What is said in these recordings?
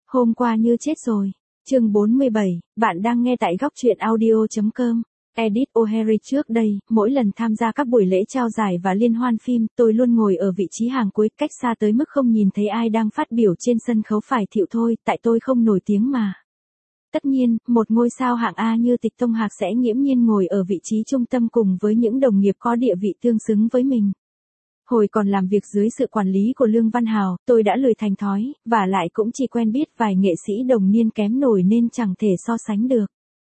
Hôm qua như chết rồi. Chương 47, bạn đang nghe tại góc truyện audio.com. Edith O'Hare. Trước đây, mỗi lần tham gia các buổi lễ trao giải và liên hoan phim, tôi luôn ngồi ở vị trí hàng cuối, cách xa tới mức không nhìn thấy ai đang phát biểu trên sân khấu. Phải chịu thôi, tại tôi không nổi tiếng mà. Tất nhiên, một ngôi sao hạng A như Tịch Tông Hạc sẽ nghiễm nhiên ngồi ở vị trí trung tâm cùng với những đồng nghiệp có địa vị tương xứng với mình. Hồi còn làm việc dưới sự quản lý của Lương Văn Hào, tôi đã lười thành thói, và lại cũng chỉ quen biết vài nghệ sĩ đồng niên kém nổi nên chẳng thể so sánh được.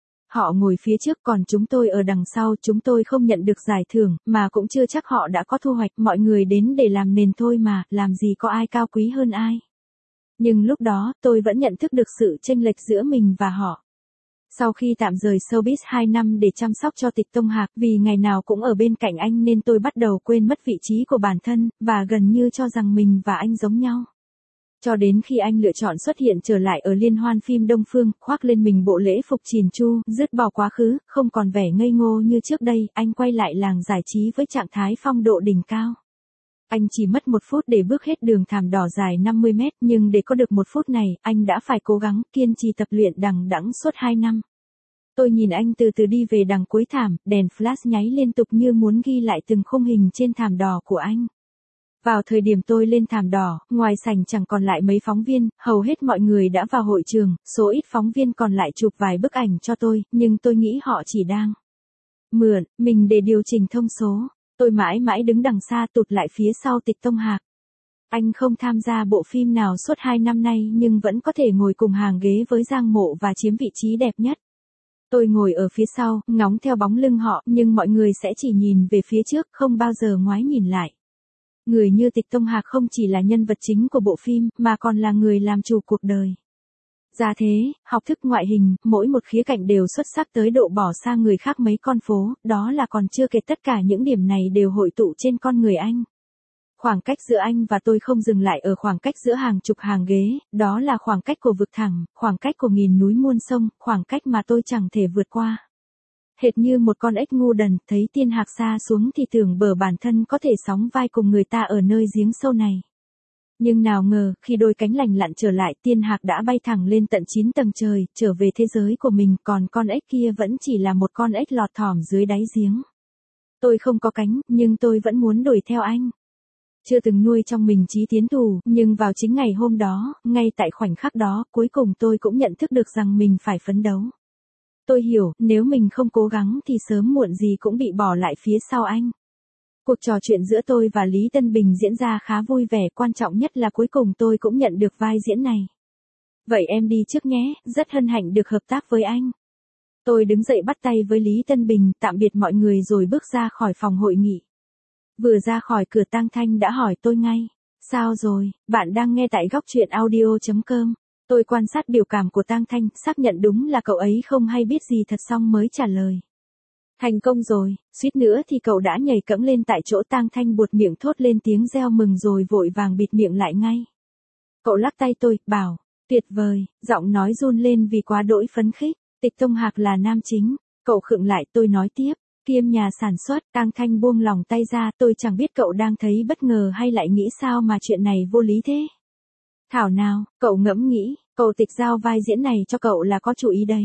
Họ ngồi phía trước còn chúng tôi ở đằng sau, chúng tôi không nhận được giải thưởng, mà cũng chưa chắc họ đã có thu hoạch, mọi người đến để làm nền thôi mà, làm gì có ai cao quý hơn ai. Nhưng lúc đó, tôi vẫn nhận thức được sự chênh lệch giữa mình và họ. Sau khi tạm rời showbiz 2 năm để chăm sóc cho Tịch Tông Hạc, vì ngày nào cũng ở bên cạnh anh nên tôi bắt đầu quên mất vị trí của bản thân, và gần như cho rằng mình và anh giống nhau. Cho đến khi anh lựa chọn xuất hiện trở lại ở liên hoan phim Đông Phương, khoác lên mình bộ lễ phục chỉn chu, dứt bỏ quá khứ, không còn vẻ ngây ngô như trước đây, anh quay lại làng giải trí với trạng thái phong độ đỉnh cao. Anh chỉ mất 1 phút để bước hết đường thảm đỏ dài 50 mét, nhưng để có được 1 phút này, anh đã phải cố gắng, kiên trì tập luyện đằng đẵng suốt 2 năm. Tôi nhìn anh từ từ đi về đằng cuối thảm, đèn flash nháy liên tục như muốn ghi lại từng khung hình trên thảm đỏ của anh. Vào thời điểm tôi lên thảm đỏ, ngoài sảnh chẳng còn lại mấy phóng viên, hầu hết mọi người đã vào hội trường, số ít phóng viên còn lại chụp vài bức ảnh cho tôi, nhưng tôi nghĩ họ chỉ đang mượn mình để điều chỉnh thông số. Tôi mãi mãi đứng đằng xa tụt lại phía sau Tịch Tông Hạc. Anh không tham gia bộ phim nào suốt 2 năm nay nhưng vẫn có thể ngồi cùng hàng ghế với Giang Mộ và chiếm vị trí đẹp nhất. Tôi ngồi ở phía sau, ngóng theo bóng lưng họ, nhưng mọi người sẽ chỉ nhìn về phía trước, không bao giờ ngoái nhìn lại. Người như Tịch Tông Hạc không chỉ là nhân vật chính của bộ phim, mà còn là người làm chủ cuộc đời. Gia thế, học thức, ngoại hình, mỗi một khía cạnh đều xuất sắc tới độ bỏ xa người khác mấy con phố, đó là còn chưa kể tất cả những điểm này đều hội tụ trên con người anh. Khoảng cách giữa anh và tôi không dừng lại ở khoảng cách giữa hàng chục hàng ghế, đó là khoảng cách của vực thẳm, khoảng cách của nghìn núi muôn sông, khoảng cách mà tôi chẳng thể vượt qua. Hệt như một con ếch ngu đần, thấy Tiên Hạc xa xuống thì tưởng bờ bản thân có thể sóng vai cùng người ta ở nơi giếng sâu này. Nhưng nào ngờ, khi đôi cánh lành lặn trở lại, Tiên Hạc đã bay thẳng lên tận 9 tầng trời, trở về thế giới của mình, còn con ếch kia vẫn chỉ là một con ếch lọt thỏm dưới đáy giếng. Tôi không có cánh, nhưng tôi vẫn muốn đuổi theo anh. Chưa từng nuôi trong mình chí tiến thủ, nhưng vào chính ngày hôm đó, ngay tại khoảnh khắc đó, cuối cùng tôi cũng nhận thức được rằng mình phải phấn đấu. Tôi hiểu, nếu mình không cố gắng thì sớm muộn gì cũng bị bỏ lại phía sau anh. Cuộc trò chuyện giữa tôi và Lý Tân Bình diễn ra khá vui vẻ, quan trọng nhất là cuối cùng tôi cũng nhận được vai diễn này. Vậy em đi trước nhé, rất hân hạnh được hợp tác với anh. Tôi đứng dậy bắt tay với Lý Tân Bình, tạm biệt mọi người rồi bước ra khỏi phòng hội nghị. Vừa ra khỏi cửa Tang Thanh đã hỏi tôi ngay. Sao rồi, bạn đang nghe tại góc truyện audio.com. Tôi quan sát biểu cảm của Tang Thanh, xác nhận đúng là cậu ấy không hay biết gì thật xong mới trả lời. Thành công rồi, suýt nữa thì cậu đã nhảy cẫng lên tại chỗ. Tang Thanh buột miệng thốt lên tiếng reo mừng rồi vội vàng bịt miệng lại ngay. Cậu lắc tay tôi, bảo, tuyệt vời, giọng nói run lên vì quá đỗi phấn khích. Tịch Tông Hạc là nam chính. Cậu khựng lại, tôi nói tiếp. Kiêm nhà sản xuất. Tang Thanh buông lòng tay ra, tôi chẳng biết cậu đang thấy bất ngờ hay lại nghĩ sao mà chuyện này vô lý thế. Thảo nào, cậu ngẫm nghĩ, cậu Tịch giao vai diễn này cho cậu là có chủ ý đấy.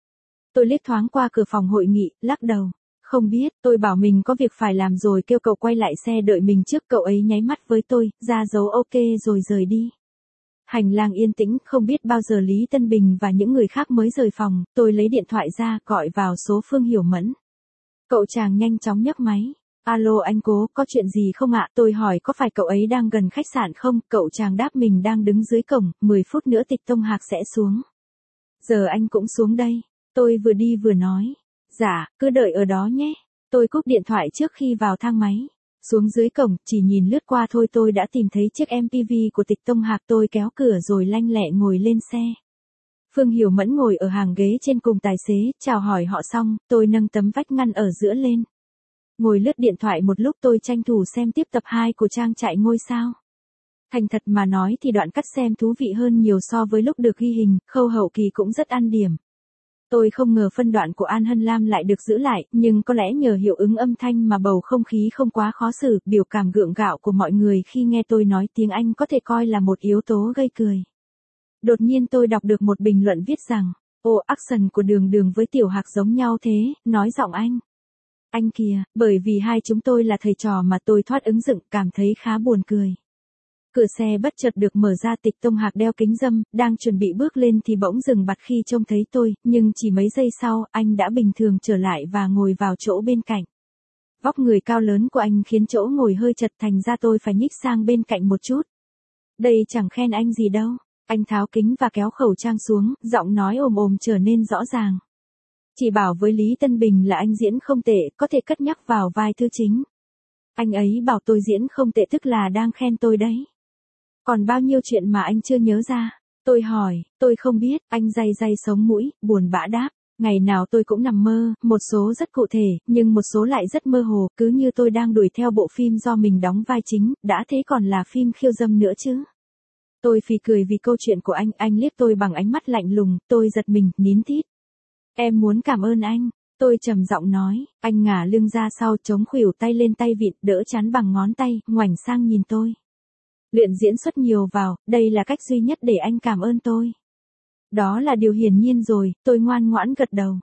Tôi liếc thoáng qua cửa phòng hội nghị, lắc đầu. Không biết, tôi bảo mình có việc phải làm rồi kêu cậu quay lại xe đợi mình trước. Cậu ấy nháy mắt với tôi, ra dấu ok rồi rời đi. Hành lang yên tĩnh, không biết bao giờ Lý Tân Bình và những người khác mới rời phòng. Tôi lấy điện thoại ra, gọi vào số Phương Hiểu Mẫn. Cậu chàng nhanh chóng nhấc máy. Alo anh Cố, có chuyện gì không ạ? Tôi hỏi có phải cậu ấy đang gần khách sạn không? Cậu chàng đáp mình đang đứng dưới cổng, 10 phút nữa Tịch Tông Hạc sẽ xuống. Giờ anh cũng xuống đây. Tôi vừa đi vừa nói. Dạ, cứ đợi ở đó nhé. Tôi cúp điện thoại trước khi vào thang máy. Xuống dưới cổng, chỉ nhìn lướt qua thôi tôi đã tìm thấy chiếc MPV của Tịch Tông Hạc. Tôi kéo cửa rồi lanh lẹ ngồi lên xe. Phương Hiểu Mẫn ngồi ở hàng ghế trên cùng tài xế, chào hỏi họ xong, tôi nâng tấm vách ngăn ở giữa lên. Ngồi lướt điện thoại một lúc tôi tranh thủ xem tiếp tập 2 của Trang Trại Ngôi Sao. Thành thật mà nói thì đoạn cắt xem thú vị hơn nhiều so với lúc được ghi hình, khâu hậu kỳ cũng rất ăn điểm. Tôi không ngờ phân đoạn của An Hân Lam lại được giữ lại, nhưng có lẽ nhờ hiệu ứng âm thanh mà bầu không khí không quá khó xử, biểu cảm gượng gạo của mọi người khi nghe tôi nói tiếng Anh có thể coi là một yếu tố gây cười. Đột nhiên tôi đọc được một bình luận viết rằng, ô action của Đường Đường với Tiểu Hạc giống nhau thế, nói giọng anh. Anh kìa, bởi vì hai chúng tôi là thầy trò mà tôi thoát ứng dựng, cảm thấy khá buồn cười. Cửa xe bất chợt được mở ra, Tịch Tông Hạc đeo kính râm, đang chuẩn bị bước lên thì bỗng dừng bặt khi trông thấy tôi, nhưng chỉ mấy giây sau, anh đã bình thường trở lại và ngồi vào chỗ bên cạnh. Vóc người cao lớn của anh khiến chỗ ngồi hơi chật, thành ra tôi phải nhích sang bên cạnh một chút. Đây chẳng khen anh gì đâu. Anh tháo kính và kéo khẩu trang xuống, giọng nói ồm ồm trở nên rõ ràng. Chỉ bảo với Lý Tân Bình là anh diễn không tệ, có thể cất nhắc vào vai Thư Chính. Anh ấy bảo tôi diễn không tệ tức là đang khen tôi đấy. Còn bao nhiêu chuyện mà anh chưa nhớ ra? Tôi hỏi, tôi không biết, anh day day sống mũi, buồn bã đáp. Ngày nào tôi cũng nằm mơ, một số rất cụ thể, nhưng một số lại rất mơ hồ, cứ như tôi đang đuổi theo bộ phim do mình đóng vai chính, đã thế còn là phim khiêu dâm nữa chứ. Tôi phì cười vì câu chuyện của anh liếc tôi bằng ánh mắt lạnh lùng, tôi giật mình, nín thít. Em muốn cảm ơn anh, tôi trầm giọng nói, anh ngả lưng ra sau chống khuỷu tay lên tay vịn, đỡ chán bằng ngón tay, ngoảnh sang nhìn tôi. Luyện diễn xuất nhiều vào, đây là cách duy nhất để anh cảm ơn tôi. Đó là điều hiển nhiên rồi, tôi ngoan ngoãn gật đầu.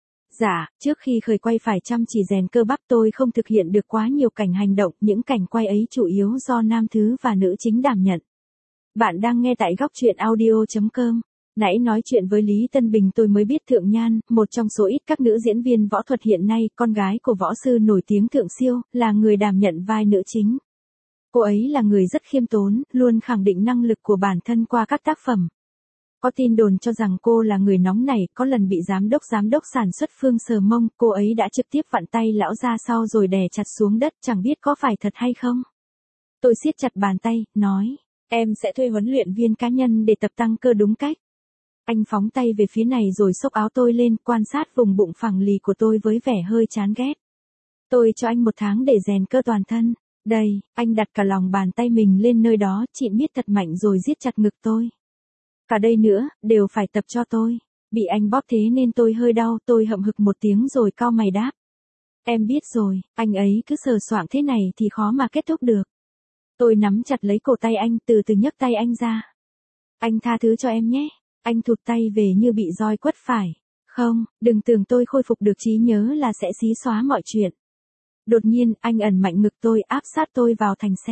Dạ, trước khi khởi quay phải chăm chỉ rèn cơ bắp, tôi không thực hiện được quá nhiều cảnh hành động, những cảnh quay ấy chủ yếu do nam thứ và nữ chính đảm nhận. Bạn đang nghe tại góc truyện audio.com. Nãy nói chuyện với Lý Tân Bình tôi mới biết Thượng Nhan, một trong số ít các nữ diễn viên võ thuật hiện nay, con gái của võ sư nổi tiếng Thượng Siêu, là người đảm nhận vai nữ chính. Cô ấy là người rất khiêm tốn, luôn khẳng định năng lực của bản thân qua các tác phẩm. Có tin đồn cho rằng cô là người nóng nảy, có lần bị giám đốc sản xuất Phương sờ mông, cô ấy đã trực tiếp vặn tay lão ra sau rồi đè chặt xuống đất, chẳng biết có phải thật hay không. Tôi siết chặt bàn tay, nói, em sẽ thuê huấn luyện viên cá nhân để tập tăng cơ đúng cách. Anh phóng tay về phía này rồi xốc áo tôi lên, quan sát vùng bụng phẳng lì của tôi với vẻ hơi chán ghét. Tôi cho anh 1 tháng để rèn cơ toàn thân. Đây, anh đặt cả lòng bàn tay mình lên nơi đó, chịn miết thật mạnh rồi giết chặt ngực tôi. Cả đây nữa, đều phải tập cho tôi. Bị anh bóp thế nên tôi hơi đau, tôi hậm hực một tiếng rồi cau mày đáp. Em biết rồi, anh ấy cứ sờ soạng thế này thì khó mà kết thúc được. Tôi nắm chặt lấy cổ tay anh, từ từ nhấc tay anh ra. Anh tha thứ cho em nhé. Anh thụt tay về như bị roi quất phải. Không, đừng tưởng tôi khôi phục được trí nhớ là sẽ xí xóa mọi chuyện. Đột nhiên, anh ẩn mạnh ngực tôi, áp sát tôi vào thành xe.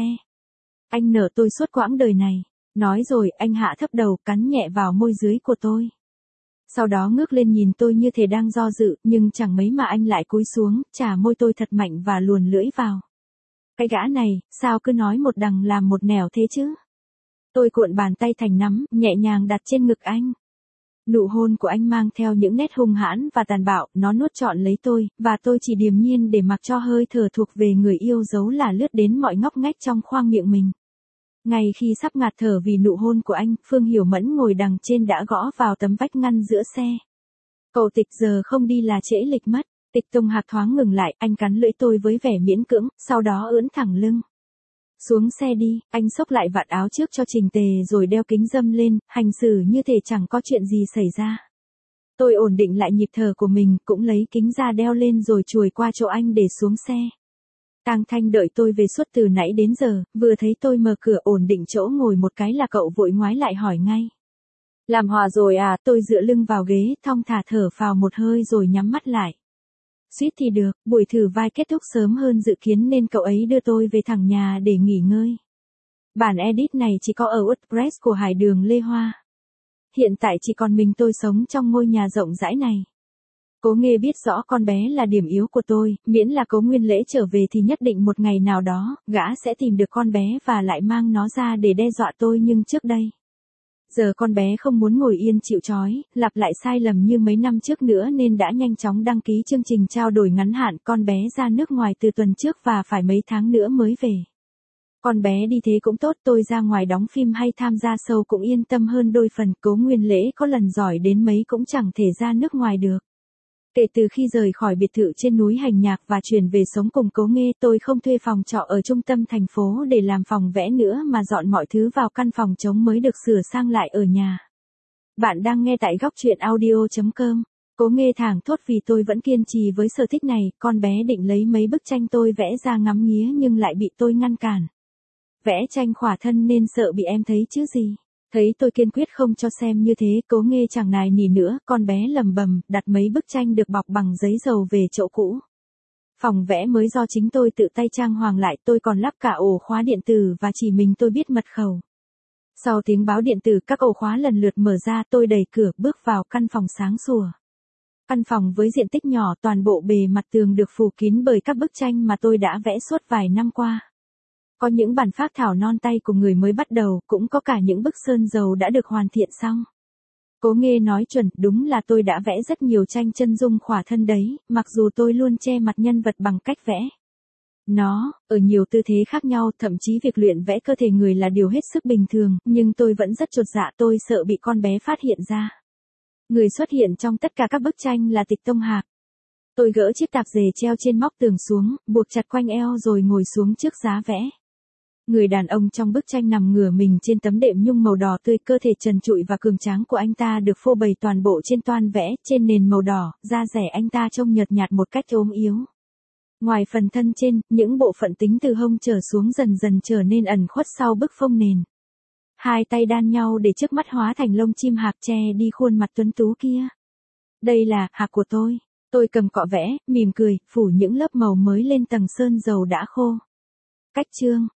Anh nở tôi suốt quãng đời này. Nói rồi, anh hạ thấp đầu, cắn nhẹ vào môi dưới của tôi. Sau đó ngước lên nhìn tôi như thể đang do dự, nhưng chẳng mấy mà anh lại cúi xuống, chà môi tôi thật mạnh và luồn lưỡi vào. Cái gã này, sao cứ nói một đằng làm một nẻo thế chứ? Tôi cuộn bàn tay thành nắm, nhẹ nhàng đặt trên ngực anh. Nụ hôn của anh mang theo những nét hung hãn và tàn bạo, nó nuốt trọn lấy tôi, và tôi chỉ điềm nhiên để mặc cho hơi thở thuộc về người yêu dấu là lướt đến mọi ngóc ngách trong khoang miệng mình. Ngay khi sắp ngạt thở vì nụ hôn của anh, Phương Hiểu Mẫn ngồi đằng trên đã gõ vào tấm vách ngăn giữa xe. Cậu Tịch giờ không đi là trễ lịch mất. Tịch Tông Hạc thoáng ngừng lại, anh cắn lưỡi tôi với vẻ miễn cưỡng, sau đó ưỡn thẳng lưng. Xuống xe đi, anh xốc lại vạt áo trước cho chỉnh tề rồi đeo kính râm lên, hành xử như thể chẳng có chuyện gì xảy ra. Tôi ổn định lại nhịp thở của mình, cũng lấy kính ra đeo lên rồi chùi qua chỗ anh để xuống xe. Tang Thanh đợi tôi về suốt từ nãy đến giờ, vừa thấy tôi mở cửa ổn định chỗ ngồi một cái là cậu vội ngoái lại hỏi ngay. Làm hòa rồi à? Tôi dựa lưng vào ghế, thong thả thở phào một hơi rồi nhắm mắt lại. Suýt thì được, buổi thử vai kết thúc sớm hơn dự kiến nên cậu ấy đưa tôi về thẳng nhà để nghỉ ngơi. Bản edit này chỉ có ở WordPress của Hải Đường Lê Hoa. Hiện tại chỉ còn mình tôi sống trong ngôi nhà rộng rãi này. Cố Nghê biết rõ con bé là điểm yếu của tôi, miễn là Cố Nguyên Lễ trở về thì nhất định một ngày nào đó, gã sẽ tìm được con bé và lại mang nó ra để đe dọa tôi, nhưng trước đây. Giờ con bé không muốn ngồi yên chịu trói, lặp lại sai lầm như mấy năm trước nữa nên đã nhanh chóng đăng ký chương trình trao đổi ngắn hạn. Con bé ra nước ngoài từ tuần trước và phải mấy tháng nữa mới về. Con bé đi thế cũng tốt, tôi ra ngoài đóng phim hay tham gia show cũng yên tâm hơn đôi phần. Cố Nguyên Lễ có lần giỏi đến mấy cũng chẳng thể ra nước ngoài được. Kể từ khi rời khỏi biệt thự trên núi Hành Nhạc và chuyển về sống cùng Cố Nghê, tôi không thuê phòng trọ ở trung tâm thành phố để làm phòng vẽ nữa mà dọn mọi thứ vào căn phòng trống mới được sửa sang lại ở nhà. Bạn đang nghe tại góc truyện audio.com. Cố Nghê thảng thốt vì tôi vẫn kiên trì với sở thích này, con bé định lấy mấy bức tranh tôi vẽ ra ngắm nghía nhưng lại bị tôi ngăn cản. Vẽ tranh khỏa thân nên sợ bị em thấy chứ gì. Thấy tôi kiên quyết không cho xem như thế, Cố Nghê chẳng nài nỉ nữa, con bé lầm bầm, đặt mấy bức tranh được bọc bằng giấy dầu về chỗ cũ. Phòng vẽ mới do chính tôi tự tay trang hoàng lại, tôi còn lắp cả ổ khóa điện tử và chỉ mình tôi biết mật khẩu. Sau tiếng báo điện tử, các ổ khóa lần lượt mở ra, tôi đẩy cửa bước vào căn phòng sáng sủa. Căn phòng với diện tích nhỏ, toàn bộ bề mặt tường được phủ kín bởi các bức tranh mà tôi đã vẽ suốt vài năm qua. Có những bản phác thảo non tay của người mới bắt đầu, cũng có cả những bức sơn dầu đã được hoàn thiện xong. Cố Nghê nói chuẩn, đúng là tôi đã vẽ rất nhiều tranh chân dung khỏa thân đấy, mặc dù tôi luôn che mặt nhân vật bằng cách vẽ nó, ở nhiều tư thế khác nhau, thậm chí việc luyện vẽ cơ thể người là điều hết sức bình thường, nhưng tôi vẫn rất chột dạ, tôi sợ bị con bé phát hiện ra. Người xuất hiện trong tất cả các bức tranh là Tịch Tông Hạc. Tôi gỡ chiếc tạp dề treo trên móc tường xuống, buộc chặt quanh eo rồi ngồi xuống trước giá vẽ. Người đàn ông trong bức tranh nằm ngửa mình trên tấm đệm nhung màu đỏ tươi, cơ thể trần trụi và cường tráng của anh ta được phô bày toàn bộ trên toan vẽ, trên nền màu đỏ, da dẻ anh ta trông nhợt nhạt một cách ốm yếu. Ngoài phần thân trên, những bộ phận tính từ hông trở xuống dần dần trở nên ẩn khuất sau bức phông nền. Hai tay đan nhau để trước mắt hóa thành lông chim hạc che đi khuôn mặt tuấn tú kia. Đây là hạc của tôi. Tôi cầm cọ vẽ, mỉm cười, phủ những lớp màu mới lên tầng sơn dầu đã khô. Cách chương